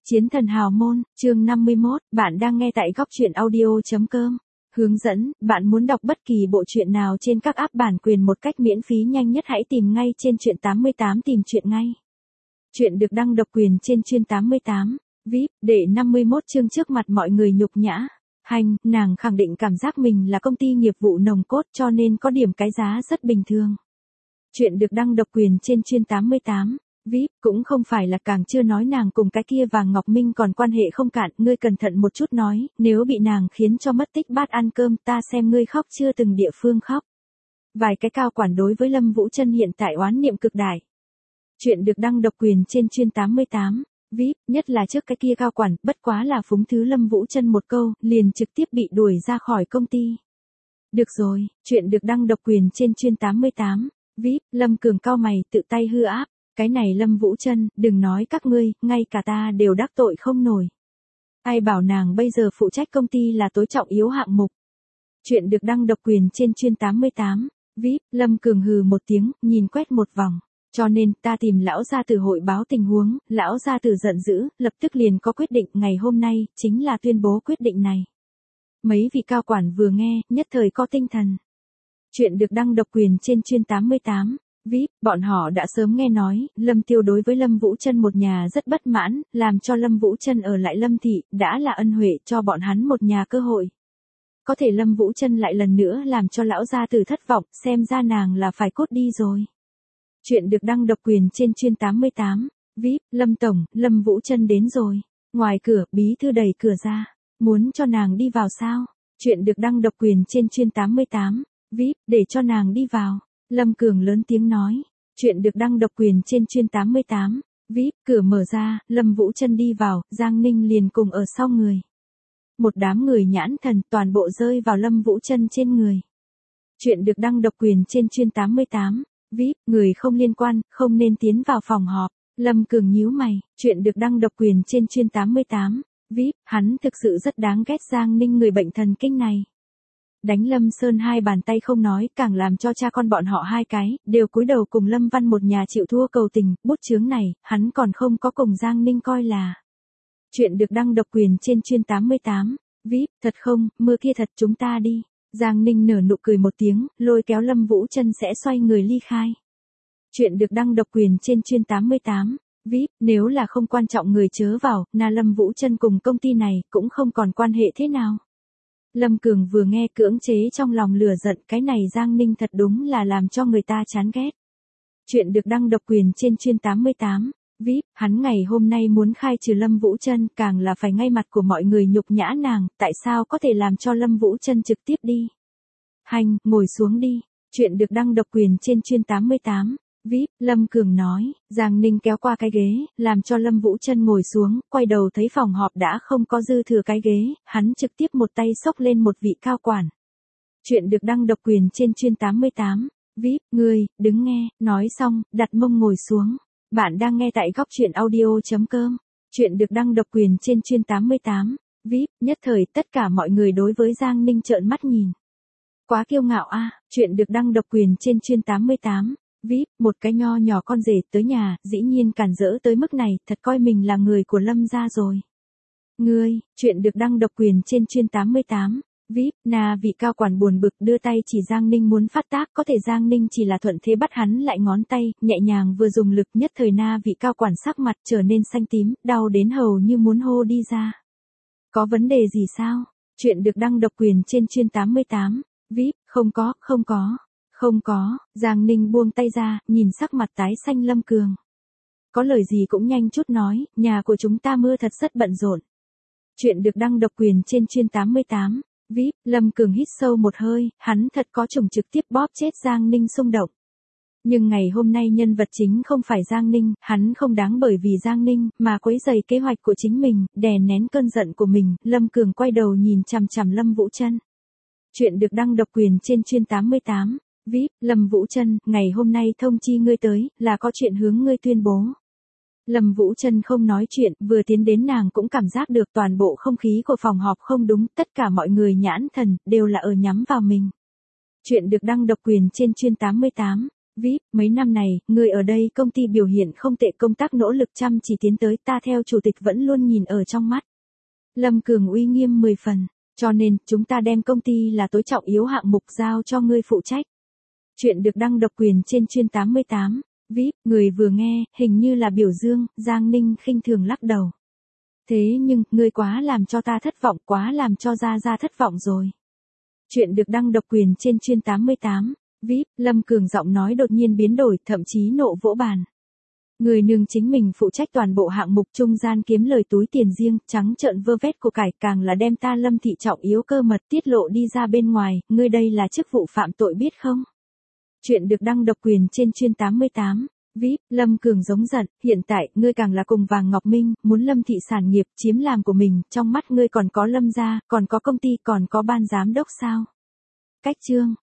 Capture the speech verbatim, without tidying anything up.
Chiến thần hào môn, chương năm mươi mốt, bạn đang nghe tại góc truyện audio chấm com. Hướng dẫn, bạn muốn đọc bất kỳ bộ truyện nào trên các app bản quyền một cách miễn phí nhanh nhất hãy tìm ngay trên truyện tám mươi tám tìm truyện ngay. Truyện được đăng độc quyền trên chuyên tám mươi tám, vê i pê, để năm mươi mốt chương trước mặt mọi người nhục nhã. Hành, nàng khẳng định cảm giác mình là công ty nghiệp vụ nồng cốt cho nên có điểm cái giá rất bình thường. Truyện được đăng độc quyền trên chuyên tám mươi tám. vê i pê, cũng không phải là càng chưa nói nàng cùng cái kia Vàng Ngọc Minh còn quan hệ không cạn, ngươi cẩn thận một chút nói, nếu bị nàng khiến cho mất tích bát ăn cơm ta xem ngươi khóc chưa từng địa phương khóc. Vài cái cao quản đối với Lâm Vũ Trân hiện tại oán niệm cực đại. Chuyện được đăng độc quyền trên chuyên tám mươi tám, vê i pê, nhất là trước cái kia cao quản, bất quá là phúng thứ Lâm Vũ Trân một câu, liền trực tiếp bị đuổi ra khỏi công ty. Được rồi, chuyện được đăng độc quyền trên chuyên tám mươi tám, vê i pê, Lâm Cường cao mày tự tay hư áp. Cái này Lâm Vũ Trân, đừng nói các ngươi, ngay cả ta đều đắc tội không nổi. Ai bảo nàng bây giờ phụ trách công ty là tối trọng yếu hạng mục. Chuyện được đăng độc quyền trên chuyên tám mươi tám, vê i pê, Lâm Cường hừ một tiếng, nhìn quét một vòng. Cho nên, ta tìm lão gia tử hội báo tình huống, lão gia tử giận dữ, lập tức liền có quyết định, ngày hôm nay, chính là tuyên bố quyết định này. Mấy vị cao quản vừa nghe, nhất thời có tinh thần. Chuyện được đăng độc quyền trên chuyên tám mươi tám. vê i pê, bọn họ đã sớm nghe nói, Lâm Tiêu đối với Lâm Vũ Trân một nhà rất bất mãn, làm cho Lâm Vũ Trân ở lại Lâm Thị, đã là ân huệ cho bọn hắn một nhà cơ hội. Có thể Lâm Vũ Trân lại lần nữa làm cho lão gia tử thất vọng, xem ra nàng là phải cút đi rồi. Chuyện được đăng độc quyền trên chuyên tám mươi tám, vê i pê, Lâm Tổng, Lâm Vũ Trân đến rồi. Ngoài cửa, bí thư đẩy cửa ra, muốn cho nàng đi vào sao? Chuyện được đăng độc quyền trên chuyên tám mươi tám, vê i pê, để cho nàng đi vào. Lâm Cường lớn tiếng nói, chuyện được đăng độc quyền trên chuyên tám mươi tám, vê i pê, cửa mở ra, Lâm Vũ Trân đi vào, Giang Ninh liền cùng ở sau người. Một đám người nhãn thần toàn bộ rơi vào Lâm Vũ Trân trên người. Chuyện được đăng độc quyền trên chuyên tám mươi tám, vê i pê, người không liên quan, không nên tiến vào phòng họp. Lâm Cường nhíu mày, chuyện được đăng độc quyền trên chuyên tám mươi tám, vê i pê, hắn thực sự rất đáng ghét Giang Ninh người bệnh thần kinh này. Đánh Lâm Sơn hai bàn tay không nói, càng làm cho cha con bọn họ hai cái, đều cúi đầu cùng Lâm Văn một nhà chịu thua cầu tình, bút chướng này, hắn còn không có cùng Giang Ninh coi là. Chuyện được đăng độc quyền trên chuyên tám mươi tám, vê i pê, thật không, mưa kia thật chúng ta đi. Giang Ninh nở nụ cười một tiếng, lôi kéo Lâm Vũ Trân sẽ xoay người ly khai. Chuyện được đăng độc quyền trên chuyên tám mươi tám, vê i pê, nếu là không quan trọng người chớ vào, na Lâm Vũ Trân cùng công ty này, cũng không còn quan hệ thế nào. Lâm Cường vừa nghe cưỡng chế trong lòng lửa giận, cái này Giang Ninh thật đúng là làm cho người ta chán ghét. Chuyện được đăng độc quyền trên chuyên tám mươi tám, vê i pê, hắn ngày hôm nay muốn khai trừ Lâm Vũ Trân, càng là phải ngay mặt của mọi người nhục nhã nàng, tại sao có thể làm cho Lâm Vũ Trân trực tiếp đi. Hành, ngồi xuống đi. Chuyện được đăng độc quyền trên chuyên tám mươi tám, vê i pê, Lâm Cường nói, Giang Ninh kéo qua cái ghế, làm cho Lâm Vũ Trân ngồi xuống, quay đầu thấy phòng họp đã không có dư thừa cái ghế, hắn trực tiếp một tay xốc lên một vị cao quản. Chuyện được đăng độc quyền trên chuyên tám mươi tám, vê i pê, ngươi, đứng nghe, nói xong, đặt mông ngồi xuống. Bạn đang nghe tại góc truyện audio chấm com. Chuyện được đăng độc quyền trên chuyên tám mươi tám, vê i pê, nhất thời tất cả mọi người đối với Giang Ninh trợn mắt nhìn. Quá kiêu ngạo a, chuyện được đăng độc quyền trên chuyên tám mươi tám. vê i pê, một cái nho nhỏ con rể tới nhà, dĩ nhiên cản rỡ tới mức này, thật coi mình là người của Lâm gia rồi. Ngươi, chuyện được đăng độc quyền trên chuyên tám mươi tám, vê i pê, na vị cao quản buồn bực đưa tay chỉ Giang Ninh muốn phát tác, có thể Giang Ninh chỉ là thuận thế bắt hắn lại ngón tay, nhẹ nhàng vừa dùng lực nhất thời na vị cao quản sắc mặt trở nên xanh tím, đau đến hầu như muốn hô đi ra. Có vấn đề gì sao? Chuyện được đăng độc quyền trên chuyên tám mươi tám, vê i pê, không có, không có. Không có, Giang Ninh buông tay ra, nhìn sắc mặt tái xanh Lâm Cường. Có lời gì cũng nhanh chút nói, nhà của chúng ta mưa thật rất bận rộn. Chuyện được đăng độc quyền trên chuyên tám mươi tám, vê i pê, Lâm Cường hít sâu một hơi, hắn thật có chủng trực tiếp bóp chết Giang Ninh xung động. Nhưng ngày hôm nay nhân vật chính không phải Giang Ninh, hắn không đáng bởi vì Giang Ninh, mà quấy rầy kế hoạch của chính mình, đè nén cơn giận của mình, Lâm Cường quay đầu nhìn chằm chằm Lâm Vũ Trân. Chuyện được đăng độc quyền trên chuyên tám mươi tám. vê i pê, Lâm Vũ Trân, ngày hôm nay thông chi ngươi tới, là có chuyện hướng ngươi tuyên bố. Lâm Vũ Trân không nói chuyện, vừa tiến đến nàng cũng cảm giác được toàn bộ không khí của phòng họp không đúng, tất cả mọi người nhãn thần, đều là ở nhắm vào mình. Chuyện được đăng độc quyền trên chuyên tám mươi tám, vê i pê, mấy năm này, người ở đây công ty biểu hiện không tệ, công tác nỗ lực chăm chỉ tiến tới, ta theo chủ tịch vẫn luôn nhìn ở trong mắt. Lâm Cường uy nghiêm mười phần, cho nên, chúng ta đem công ty là tối trọng yếu hạng mục giao cho ngươi phụ trách. Chuyện được đăng độc quyền trên chuyên tám mươi tám, vê i pê, người vừa nghe, hình như là biểu dương, Giang Ninh khinh thường lắc đầu. Thế nhưng, ngươi quá làm cho ta thất vọng, quá làm cho Gia Gia thất vọng rồi. Chuyện được đăng độc quyền trên chuyên tám mươi tám, vê i pê, Lâm Cường giọng nói đột nhiên biến đổi, thậm chí nộ vỗ bàn. Người nương chính mình phụ trách toàn bộ hạng mục trung gian kiếm lời túi tiền riêng, trắng trợn vơ vét của cải, càng là đem ta Lâm thị trọng yếu cơ mật tiết lộ đi ra bên ngoài, ngươi đây là chức vụ phạm tội biết không? Chuyện được đăng độc quyền trên chuyên tám mươi tám, vê i pê, Lâm Cường giống giận, hiện tại, ngươi càng là cùng Vàng Ngọc Minh, muốn Lâm thị sản nghiệp, chiếm làm của mình, trong mắt ngươi còn có Lâm gia, còn có công ty, còn có ban giám đốc sao? Cách chương.